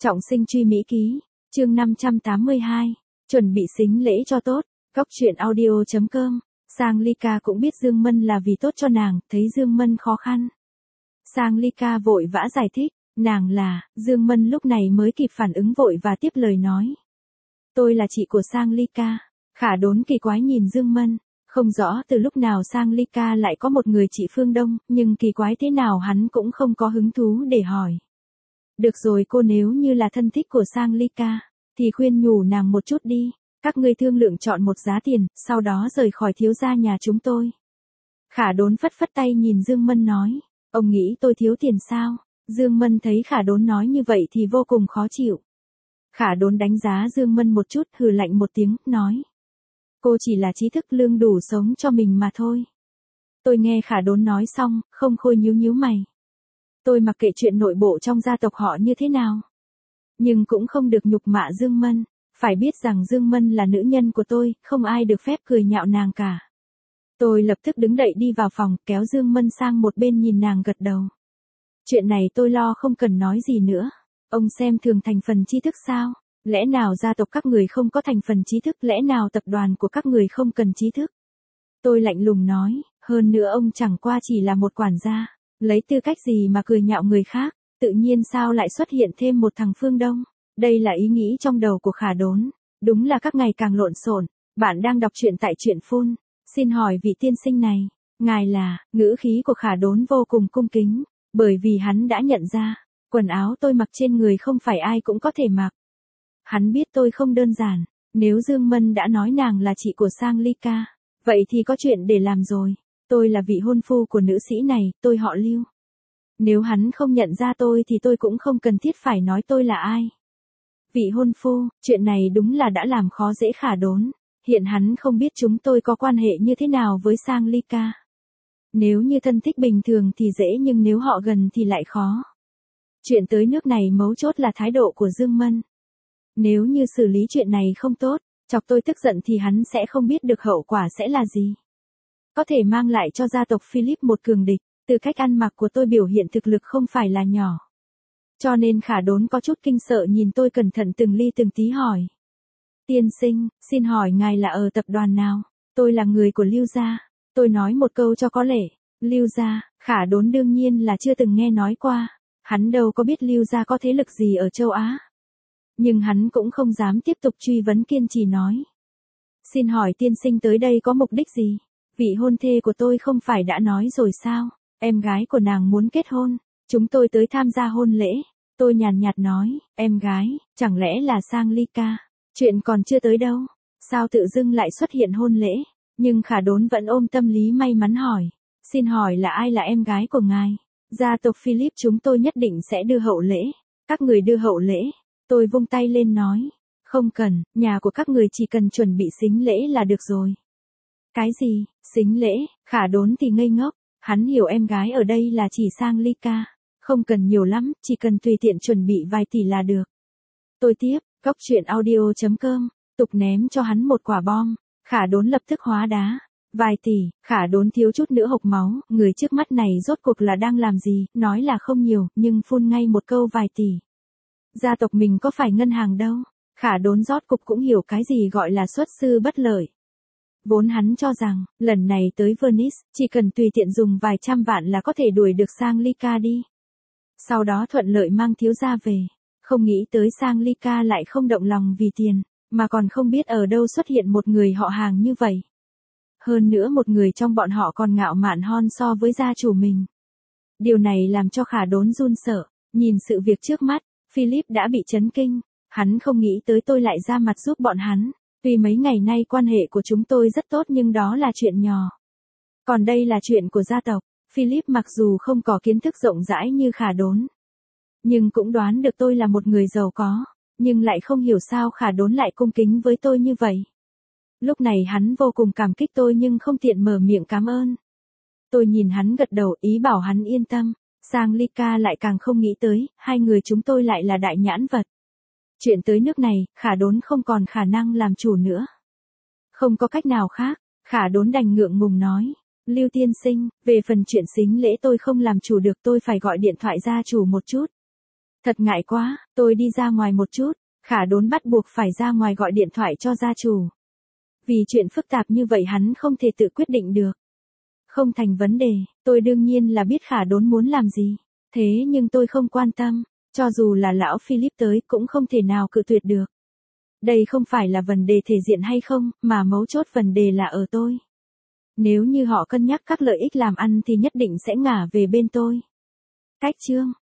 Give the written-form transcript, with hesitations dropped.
Trọng sinh truy Mỹ ký, chương 582, chuẩn bị sính lễ cho tốt, góc truyện audio.com, Sang Ly Ca cũng biết Dương Mân là vì tốt cho nàng, thấy Dương Mân khó khăn. Sang Ly Ca vội vã giải thích, nàng là, Dương Mân lúc này mới kịp phản ứng vội và tiếp lời nói. Tôi là chị của Sang Ly Ca. Khả Đốn kỳ quái nhìn Dương Mân, không rõ từ lúc nào Sang Ly Ca lại có một người chị phương Đông, nhưng kỳ quái thế nào hắn cũng không có hứng thú để hỏi. Được rồi cô, nếu như là thân thích của Sang Ly Ca, thì khuyên nhủ nàng một chút đi, các ngươi thương lượng chọn một giá tiền, sau đó rời khỏi thiếu gia nhà chúng tôi. Khả Đốn phất phất tay nhìn Dương Mân nói, ông nghĩ tôi thiếu tiền sao? Dương Mân thấy Khả Đốn nói như vậy thì vô cùng khó chịu. Khả Đốn đánh giá Dương Mân một chút, hừ lạnh một tiếng, nói. Cô chỉ là trí thức lương đủ sống cho mình mà thôi. Tôi nghe Khả Đốn nói xong, không khôi nhíu mày. Tôi mặc kệ chuyện nội bộ trong gia tộc họ như thế nào. Nhưng cũng không được nhục mạ Dương Mân, phải biết rằng Dương Mân là nữ nhân của tôi, không ai được phép cười nhạo nàng cả. Tôi lập tức đứng dậy đi vào phòng, kéo Dương Mân sang một bên nhìn nàng gật đầu. Chuyện này tôi lo, không cần nói gì nữa. Ông xem thường thành phần trí thức sao? Lẽ nào gia tộc các người không có thành phần trí thức, lẽ nào tập đoàn của các người không cần trí thức? Tôi lạnh lùng nói, hơn nữa ông chẳng qua chỉ là một quản gia, lấy tư cách gì mà cười nhạo người khác, tự nhiên sao lại xuất hiện thêm một thằng phương Đông? Đây là ý nghĩ trong đầu của Khả Đốn, đúng là các ngày càng lộn xộn. Bạn đang đọc truyện tại truyện Phun, xin hỏi vị tiên sinh này, ngài là, ngữ khí của Khả Đốn vô cùng cung kính, bởi vì hắn đã nhận ra, quần áo tôi mặc trên người không phải ai cũng có thể mặc. Hắn biết tôi không đơn giản, nếu Dương Mân đã nói nàng là chị của Sang Ly Ca, vậy thì có chuyện để làm rồi. Tôi là vị hôn phu của nữ sĩ này, tôi họ Lưu. Nếu hắn không nhận ra tôi thì tôi cũng không cần thiết phải nói tôi là ai. Vị hôn phu, chuyện này đúng là đã làm khó dễ Khả Đốn. Hiện hắn không biết chúng tôi có quan hệ như thế nào với Sang Ly Ca. Nếu như thân thích bình thường thì dễ, nhưng nếu họ gần thì lại khó. Chuyện tới nước này mấu chốt là thái độ của Dương Mân. Nếu như xử lý chuyện này không tốt, chọc tôi tức giận thì hắn sẽ không biết được hậu quả sẽ là gì. Có thể mang lại cho gia tộc Philip một cường địch, từ cách ăn mặc của tôi biểu hiện thực lực không phải là nhỏ. Cho nên Khả Đốn có chút kinh sợ nhìn tôi cẩn thận từng ly từng tí hỏi. Tiên sinh, xin hỏi ngài là ở tập đoàn nào? Tôi là người của Lưu gia. Tôi nói một câu cho có lệ. Lưu gia, Khả Đốn đương nhiên là chưa từng nghe nói qua. Hắn đâu có biết Lưu gia có thế lực gì ở châu Á. Nhưng hắn cũng không dám tiếp tục truy vấn, kiên trì nói. Xin hỏi tiên sinh tới đây có mục đích gì? Vị hôn thê của tôi không phải đã nói rồi sao? Em gái của nàng muốn kết hôn. Chúng tôi tới tham gia hôn lễ. Tôi nhàn nhạt nói, em gái, chẳng lẽ là Sang Ly Ca? Chuyện còn chưa tới đâu. Sao tự dưng lại xuất hiện hôn lễ? Nhưng Khả Đốn vẫn ôm tâm lý may mắn hỏi. Xin hỏi là ai là em gái của ngài? Gia tộc Philip chúng tôi nhất định sẽ đưa hậu lễ. Các người đưa hậu lễ. Tôi vung tay lên nói. Không cần, nhà của các người chỉ cần chuẩn bị sính lễ là được rồi. Cái gì, sính lễ? Khả Đốn thì ngây ngốc. Hắn hiểu em gái ở đây là chỉ Sang Ly Ca. Không cần nhiều lắm, chỉ cần tùy tiện chuẩn bị vài tỷ là được. Tôi tiếp, góc truyện audio.com, tục ném cho hắn một quả bom. Khả Đốn lập tức hóa đá. Vài tỷ, Khả Đốn thiếu chút nữa hộc máu. Người trước mắt này rốt cuộc là đang làm gì? Nói là không nhiều, nhưng phun ngay một câu vài tỷ. Gia tộc mình có phải ngân hàng đâu. Khả Đốn rốt cục cũng hiểu cái gì gọi là xuất sư bất lợi. Vốn hắn cho rằng, lần này tới Venice, chỉ cần tùy tiện dùng vài trăm vạn là có thể đuổi được Sang Ly Ca đi. Sau đó thuận lợi mang thiếu gia về. Không nghĩ tới Sang Ly Ca lại không động lòng vì tiền, mà còn không biết ở đâu xuất hiện một người họ hàng như vậy. Hơn nữa một người trong bọn họ còn ngạo mạn hơn so với gia chủ mình. Điều này làm cho Khả Đốn run sợ, nhìn sự việc trước mắt, Philip đã bị chấn kinh. Hắn không nghĩ tới tôi lại ra mặt giúp bọn hắn. Tuy mấy ngày nay quan hệ của chúng tôi rất tốt nhưng đó là chuyện nhỏ. Còn đây là chuyện của gia tộc. Philip mặc dù không có kiến thức rộng rãi như Khả Đốn, nhưng cũng đoán được tôi là một người giàu có, nhưng lại không hiểu sao Khả Đốn lại cung kính với tôi như vậy. Lúc này hắn vô cùng cảm kích tôi nhưng không tiện mở miệng cảm ơn. Tôi nhìn hắn gật đầu, ý bảo hắn yên tâm. Sang Ly Ca lại càng không nghĩ tới, hai người chúng tôi lại là đại nhãn vật. Chuyện tới nước này, Khả Đốn không còn khả năng làm chủ nữa. Không có cách nào khác, Khả Đốn đành ngượng ngùng nói. Lưu tiên sinh, về phần chuyện sính lễ tôi không làm chủ được, tôi phải gọi điện thoại gia chủ một chút. Thật ngại quá, tôi đi ra ngoài một chút, Khả Đốn bắt buộc phải ra ngoài gọi điện thoại cho gia chủ. Vì chuyện phức tạp như vậy hắn không thể tự quyết định được. Không thành vấn đề, tôi đương nhiên là biết Khả Đốn muốn làm gì. Thế nhưng tôi không quan tâm, cho dù là lão Philip tới cũng không thể nào cự tuyệt được. Đây không phải là vấn đề thể diện hay không, mà mấu chốt vấn đề là ở tôi. Nếu như họ cân nhắc các lợi ích làm ăn thì nhất định sẽ ngả về bên tôi. Cách chương